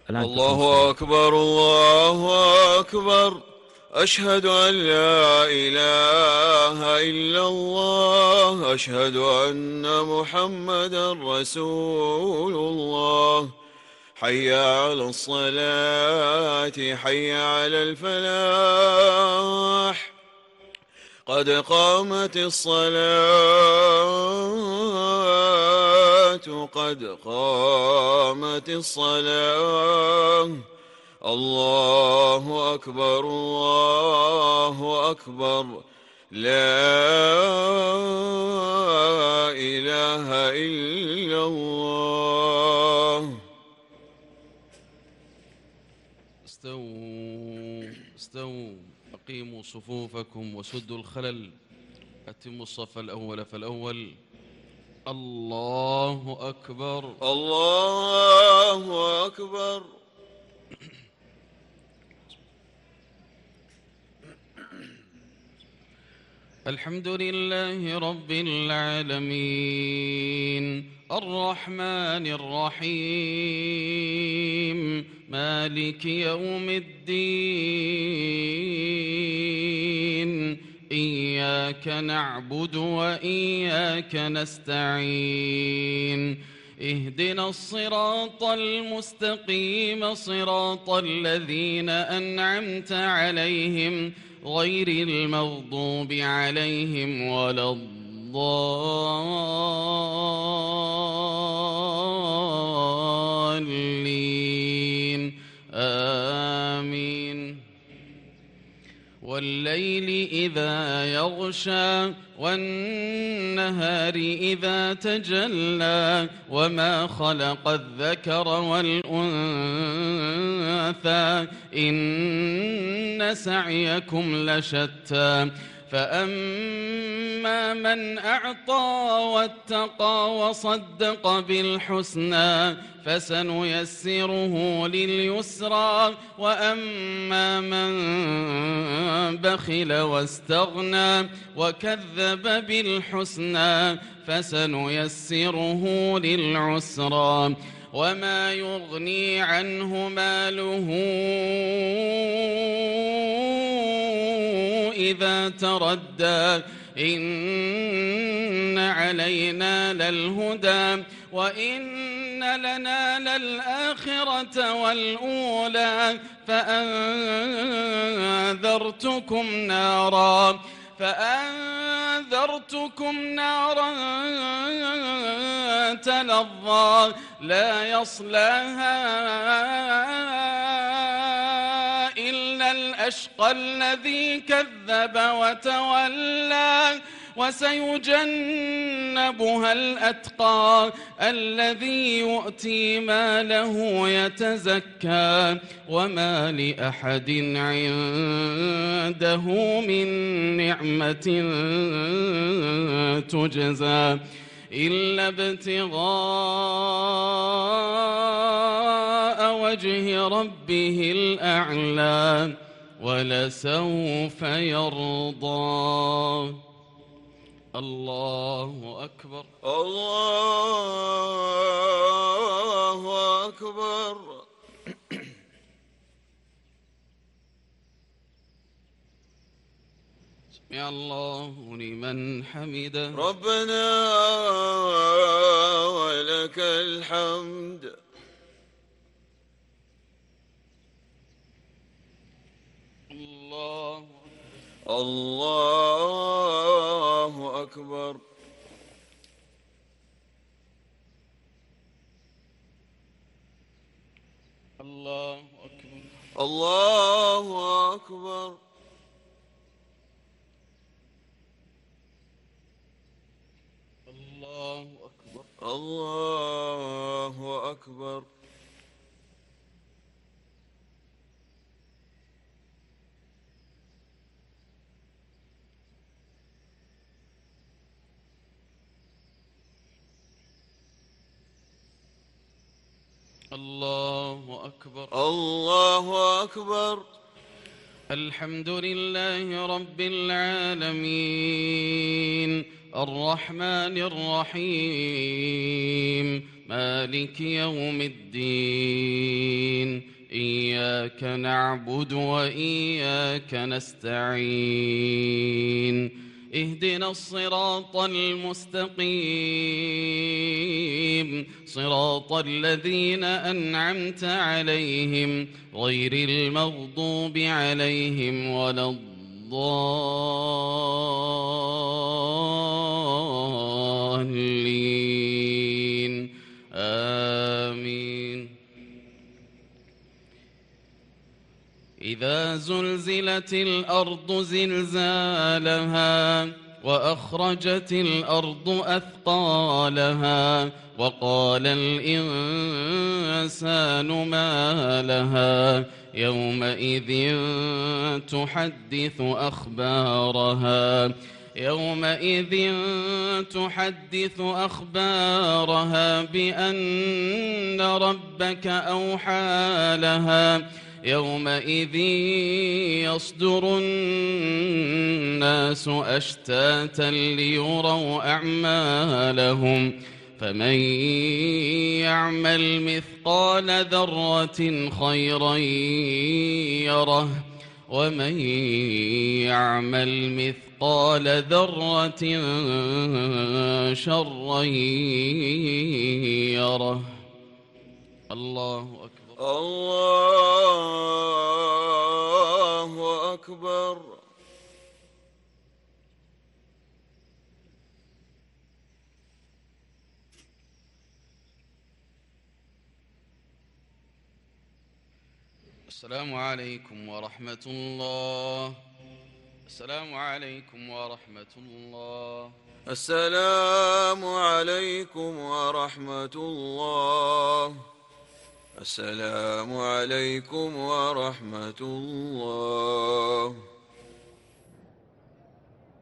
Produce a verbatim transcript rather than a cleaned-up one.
الآن تكون الله مستوية. أكبر الله أكبر. أشهد أن لا إله إلا الله. أشهد أن محمدا رسول الله. حي على الصلاة حي على الفلاح. قد قامت الصلاة قد قامت الصلاة. الله أكبر الله أكبر. لا إله إلا الله. استووا استووا أقيموا صفوفكم وسدوا الخلل. أتموا الصف الأول فالأول. الله أكبر الله أكبر. الحمد لله رب العالمين الرحمن الرحيم مالك يوم الدين إياك نعبد وإياك نستعين اهدنا الصراط المستقيم صراط الذين أنعمت عليهم غير المغضوب عليهم ولا الضالين آمين. والليل إذا يغشى والنهار إذا تجلى وما خلق الذكر والأنثى إن سعيكم لشتى فأما من أعطى واتقى وصدق بالحسنى فسنيسره لليسرى وأما من بخل واستغنى وكذب بالحسنى فسنيسره للعسرى وما يغني عنه ماله إذا تردى إن علينا للهدى وإن لنا للآخرة والأولى فأنذرتكم نارا فأنذرتكم نارا تلظى لا يصلاها إلا الأشقى الذي كذب وتولى وسيجنبها الأتقى الذي يؤتي ماله يتزكى وما لأحد عنده من نعمة تجزى إلا ابتغاء وجه ربه الأعلى ولسوف يرضى. الله أكبر الله أكبر. سمع الله لمن حمده. ربنا ولك الحمد. الله الله أكبر. الله أكبر. الله أكبر. الله أكبر. الله أكبر. الله أكبر. الله أكبر. الحمد لله رب العالمين الرحمن الرحيم مالك يوم الدين إياك نعبد وإياك نستعين اهدنا الصراط المستقيم صراط الذين أنعمت عليهم غير المغضوب عليهم ولا الضالين آمين. إذا زلزلت الأرض زلزالها وأخرجت الأرض أثقالها وقال الإنسان ما لها يومئذ تحدث أخبارها يومئذ تحدث أخبارها بأن ربك أوحى لها يومئذ يصدر الناس أشتاتا ليروا أعمالهم فمن يعمل مثقال ذرة خيرا يره ومن يعمل مثقال ذرة شرا يره. الله أكبر. الله أكبر. السلام عليكم ورحمة الله. السلام عليكم ورحمة الله. السلام عليكم ورحمة الله. السلام عليكم ورحمة الله.